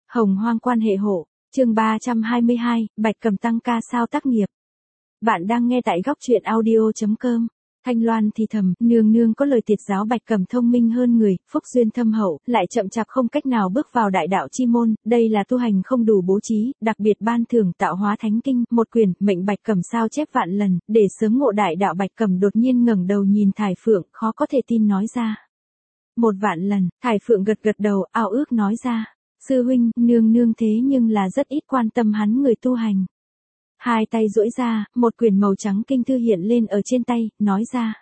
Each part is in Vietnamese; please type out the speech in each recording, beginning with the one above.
Hồng Hoang quan hệ hộ, chương 322, Bạch Cầm tăng ca sao tác nghiệp. Bạn đang nghe tại góc truyện audio.com. Thanh Loan thì thầm, nương nương có lời tiệt giáo Bạch Cầm thông minh hơn người, phúc duyên thâm hậu, lại chậm chạp không cách nào bước vào đại đạo chi môn, đây là tu hành không đủ bố trí, đặc biệt ban thưởng tạo hóa thánh kinh, một quyển, mệnh Bạch Cầm sao chép vạn lần, để sớm ngộ đại đạo. Bạch Cầm đột nhiên ngẩng đầu nhìn Thải Phượng, khó có thể tin nói ra. 1.000.000 lần, Thải Phượng gật gật đầu, ao ước nói ra. Sư huynh, nương nương thế nhưng là rất ít quan tâm hắn người tu hành. Hai tay duỗi ra, một quyển màu trắng kinh thư hiện lên ở trên tay, nói ra.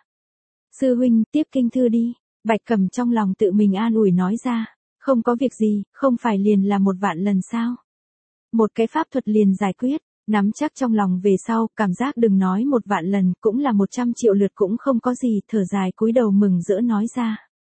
Sư huynh, tiếp kinh thư đi. Bạch Cầm trong lòng tự mình an ủi nói ra. Không có việc gì, không phải liền là 1.000.000 lần sao. Một cái pháp thuật liền giải quyết, nắm chắc trong lòng về sau, cảm giác đừng nói 1.000.000 lần, cũng là 100 triệu lượt cũng không có gì, thở dài cúi đầu mừng rỡ nói ra.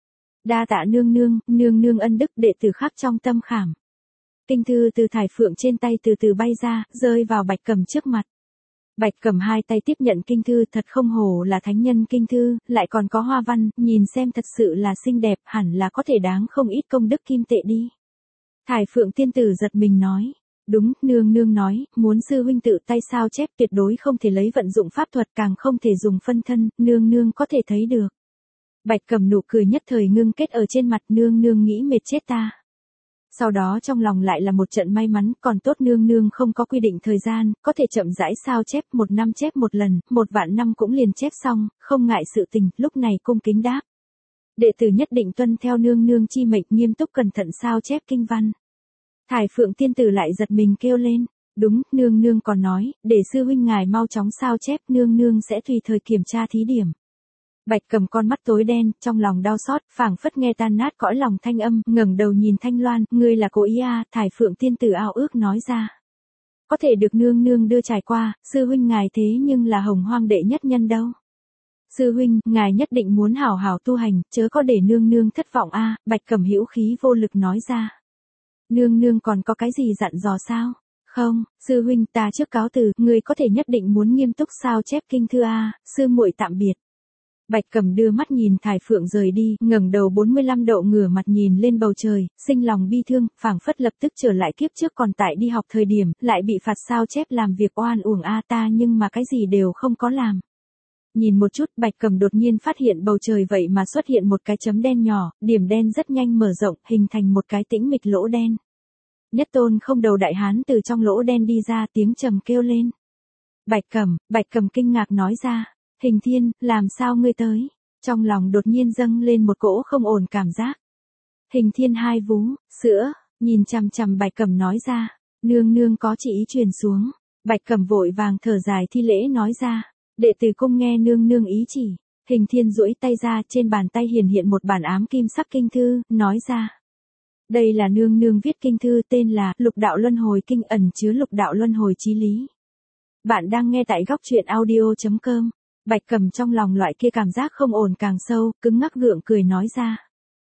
Đa tạ nương nương ân đức đệ tử khắc trong tâm khảm. Kinh thư từ Thải Phượng trên tay từ từ bay ra, rơi vào Bạch Cầm trước mặt. Bạch Cầm hai tay tiếp nhận kinh thư, thật không hổ là thánh nhân kinh thư, lại còn có hoa văn, nhìn xem thật sự là xinh đẹp, hẳn là có thể đáng không ít công đức kim tệ đi. Thải Phượng tiên tử giật mình nói. Đúng, nương nói, muốn sư huynh tự tay sao chép tuyệt đối không thể lấy vận dụng pháp thuật, càng không thể dùng phân thân, nương có thể thấy được. Bạch Cầm nụ cười nhất thời ngưng kết ở trên mặt, nương nghĩ mệt chết ta. Sau đó trong lòng lại là một trận may mắn, còn tốt nương không có quy định thời gian, có thể chậm rãi sao chép, 1 năm chép 1 lần, 1.000.000 năm cũng liền chép xong, không ngại sự tình, lúc này cung kính đáp. Đệ tử nhất định tuân theo nương chi mệnh, nghiêm túc cẩn thận sao chép kinh văn. Thải Phượng tiên tử lại giật mình kêu lên. Đúng, nương còn nói, để sư huynh ngài mau chóng sao chép, nương sẽ tùy thời kiểm tra thí điểm. Bạch Cầm con mắt tối đen, trong lòng đau xót, phảng phất nghe tan nát cõi lòng thanh âm, ngẩng đầu nhìn Thanh Loan, ngươi là cố ý à? Thải Phượng tiên tử ao ước nói ra. Có thể được nương đưa trải qua, sư huynh ngài thế nhưng là Hồng Hoang đệ nhất nhân đâu. Sư huynh, ngài nhất định muốn hảo hảo tu hành, chớ có để nương thất vọng a. Bạch Cầm hữu khí vô lực nói ra. Nương còn có cái gì dặn dò sao? Không, sư huynh ta trước cáo từ, ngươi có thể nhất định muốn nghiêm túc sao chép kinh thư a. Sư muội tạm biệt. Bạch Cầm đưa mắt nhìn Thải Phượng rời đi, ngẩng đầu 45 độ ngửa mặt nhìn lên bầu trời, sinh lòng bi thương, phảng phất lập tức trở lại kiếp trước còn tại đi học thời điểm, lại bị phạt sao chép làm việc oan uổng a ta nhưng mà cái gì đều không có làm. Nhìn một chút, Bạch Cầm đột nhiên phát hiện bầu trời vậy mà xuất hiện một cái chấm đen nhỏ, điểm đen rất nhanh mở rộng, hình thành một cái tĩnh mịch lỗ đen. Nhất tôn không đầu đại hán từ trong lỗ đen đi ra, tiếng trầm kêu lên. Bạch Cầm kinh ngạc nói ra. Hình Thiên, làm sao ngươi tới? Trong lòng đột nhiên dâng lên một cỗ không ổn cảm giác. Hình Thiên hai vú, sữa, nhìn chằm Bạch Cầm nói ra. Nương có chỉ ý truyền xuống. Bạch Cầm vội vàng thở dài thi lễ nói ra. Đệ tử cung nghe nương ý chỉ. Hình Thiên duỗi tay ra, trên bàn tay hiện một bản ám kim sắc kinh thư, nói ra. Đây là nương viết kinh thư, tên là Lục Đạo Luân Hồi Kinh, ẩn chứa lục đạo luân hồi chí lý. Bạn đang nghe tại góc truyện audio.com. Bạch Cầm trong lòng loại kia cảm giác không ổn càng sâu, cứng ngắc gượng cười nói ra.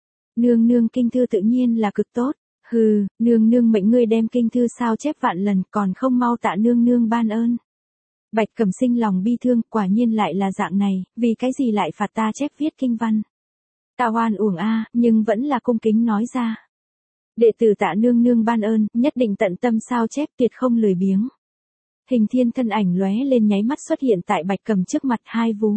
Nương kinh thư tự nhiên là cực tốt. Hừ, nương mệnh ngươi đem kinh thư sao chép vạn lần, còn không mau tạ nương ban ơn. Bạch Cầm sinh lòng bi thương, quả nhiên lại là dạng này, vì cái gì lại phạt ta chép viết kinh văn. Ta oan uổng a, nhưng vẫn là cung kính nói ra. Đệ tử tạ nương ban ơn, nhất định tận tâm sao chép, tuyệt không lười biếng. Hình Thiên thân ảnh lóe lên nháy mắt xuất hiện tại Bạch Cầm trước mặt, hai vú.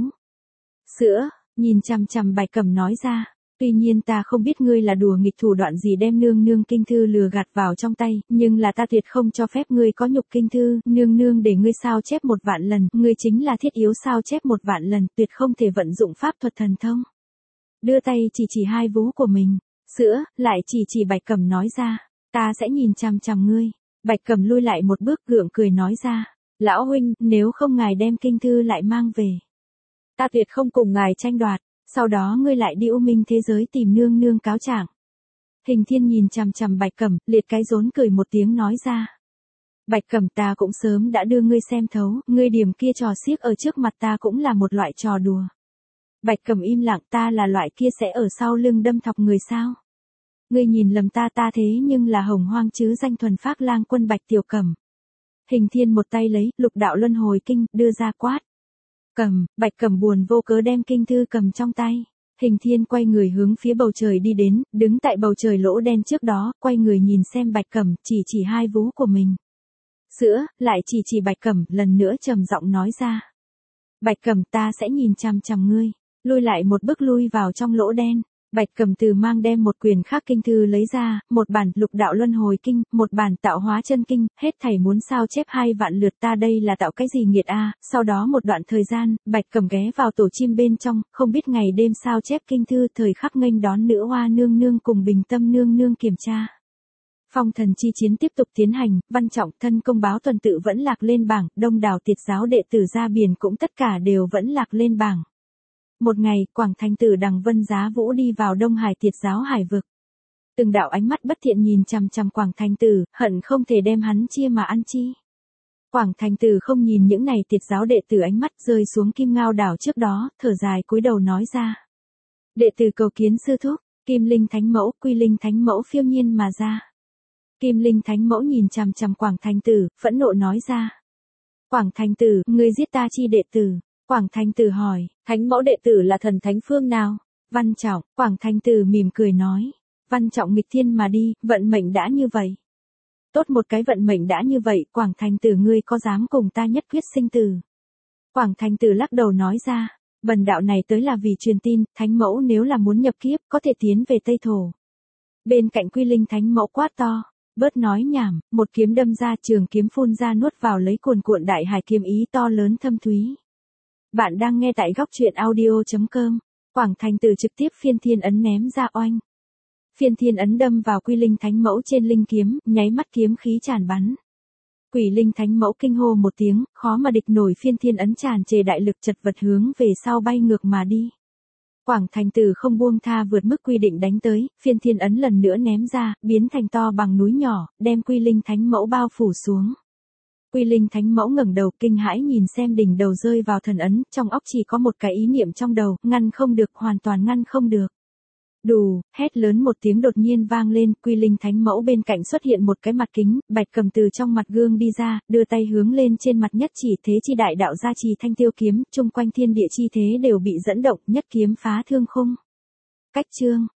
Sữa, nhìn chằm Bạch Cầm nói ra. Tuy nhiên ta không biết ngươi là đùa nghịch thủ đoạn gì đem nương kinh thư lừa gạt vào trong tay, nhưng là ta tuyệt không cho phép ngươi có nhục kinh thư, nương để ngươi sao chép 1.000.000 lần, ngươi chính là thiết yếu sao chép 1.000.000 lần, tuyệt không thể vận dụng pháp thuật thần thông. Đưa tay chỉ hai vú của mình. Sữa, lại chỉ Bạch Cầm nói ra. Ta sẽ nhìn chằm ngươi. Bạch Cầm lui lại một bước gượng cười nói ra. Lão huynh, nếu không ngài đem kinh thư lại mang về. Ta tuyệt không cùng ngài tranh đoạt, sau đó ngươi lại đi U Minh thế giới tìm nương cáo trạng. Hình Thiên nhìn chằm Bạch Cầm, liệt cái rốn cười một tiếng nói ra. Bạch Cầm ta cũng sớm đã đưa ngươi xem thấu, ngươi điểm kia trò xiếc ở trước mặt ta cũng là một loại trò đùa. Bạch Cầm im lặng, ta là loại kia sẽ ở sau lưng đâm thọc người sao? Ngươi nhìn lầm ta thế nhưng là Hồng Hoang chứ danh thuần phác lang quân Bạch Tiểu Cầm. Hình Thiên một tay lấy Lục Đạo Luân Hồi Kinh, đưa ra quát. Bạch Cầm buồn vô cớ đem kinh thư cầm trong tay. Hình Thiên quay người hướng phía bầu trời đi đến, đứng tại bầu trời lỗ đen trước đó, quay người nhìn xem Bạch Cẩm, chỉ hai vú của mình. Sữa, lại chỉ Bạch Cẩm, lần nữa trầm giọng nói ra. Bạch Cẩm, ta sẽ nhìn chằm chằm ngươi. Lui lại một bước, lui vào trong lỗ đen. Bạch Cẩm từ mang đem một quyển khác kinh thư lấy ra, một bản lục đạo luân hồi kinh, một bản tạo hóa chân kinh, hết thảy muốn sao chép 2 vạn lượt, ta đây là tạo cái gì nghiệt a? Sau đó một đoạn thời gian, Bạch Cẩm ghé vào tổ chim bên trong, không biết ngày đêm sao chép kinh thư, thời khắc nghênh đón nữ hoa nương nương cùng Bình Tâm nương nương kiểm tra. Phong thần chi chiến tiếp tục tiến hành, Văn Trọng thân công báo tuần tự vẫn lạc lên bảng, đông đảo tiệt giáo đệ tử ra biển cũng tất cả đều vẫn lạc lên bảng. Một ngày, Quảng Thành Tử Đằng Vân Giá Vũ đi vào Đông Hải tiệt giáo hải vực. Từng đạo ánh mắt bất thiện nhìn chằm chằm Quảng Thành Tử, hận không thể đem hắn chia mà ăn chi. Quảng Thành Tử không nhìn những này tiệt giáo đệ tử, ánh mắt rơi xuống Kim Ngao đảo trước đó, thở dài cúi đầu nói ra. Đệ tử cầu kiến sư thúc, Kim Linh Thánh Mẫu, Quy Linh Thánh Mẫu phiêu nhiên mà ra. Kim Linh Thánh Mẫu nhìn chằm chằm Quảng Thành Tử, phẫn nộ nói ra. Quảng Thành Tử, ngươi giết ta chi đệ tử? Quảng Thành Tử hỏi, Thánh Mẫu đệ tử là thần thánh phương nào? Văn Trọng, Quảng Thành Tử mỉm cười nói. Văn Trọng nghịch thiên mà đi, vận mệnh đã như vậy. Tốt một cái vận mệnh đã như vậy, Quảng Thành Tử ngươi có dám cùng ta nhất quyết sinh tử? Quảng Thành Tử lắc đầu nói ra, bần đạo này tới là vì truyền tin, Thánh Mẫu nếu là muốn nhập kiếp, có thể tiến về Tây Thổ. Bên cạnh Quy Linh Thánh Mẫu quát to. Bớt nói nhảm, một kiếm đâm ra, trường kiếm phun ra nuốt vào lấy cuồn cuộn đại hải kiếm ý to lớn thâm thúy. Bạn đang nghe tại góc truyện audio.com. Quảng Thành Tử trực tiếp phiên thiên ấn ném ra oanh. Phiên thiên ấn đâm vào Quy Linh Thánh Mẫu trên linh kiếm, nháy mắt kiếm khí tràn bắn. Quỷ Linh Thánh Mẫu kinh hô một tiếng, khó mà địch nổi phiên thiên ấn tràn trề đại lực, chật vật hướng về sau bay ngược mà đi. Quảng Thành Tử không buông tha, vượt mức quy định đánh tới, phiên thiên ấn lần nữa ném ra, biến thành to bằng núi nhỏ, đem Quy Linh Thánh Mẫu bao phủ xuống. Quy Linh Thánh Mẫu ngẩng đầu kinh hãi nhìn xem đỉnh đầu rơi vào thần ấn, trong óc chỉ có một cái ý niệm trong đầu, ngăn không được, hoàn toàn ngăn không được. Đù, hét lớn một tiếng đột nhiên vang lên, Quy Linh Thánh Mẫu bên cạnh xuất hiện một cái mặt kính, Bạch Cẩm từ trong mặt gương đi ra, đưa tay hướng lên trên mặt nhất chỉ, thế chi đại đạo gia trì thanh tiêu kiếm, chung quanh thiên địa chi thế đều bị dẫn động, nhất kiếm phá thương khung. Cách chương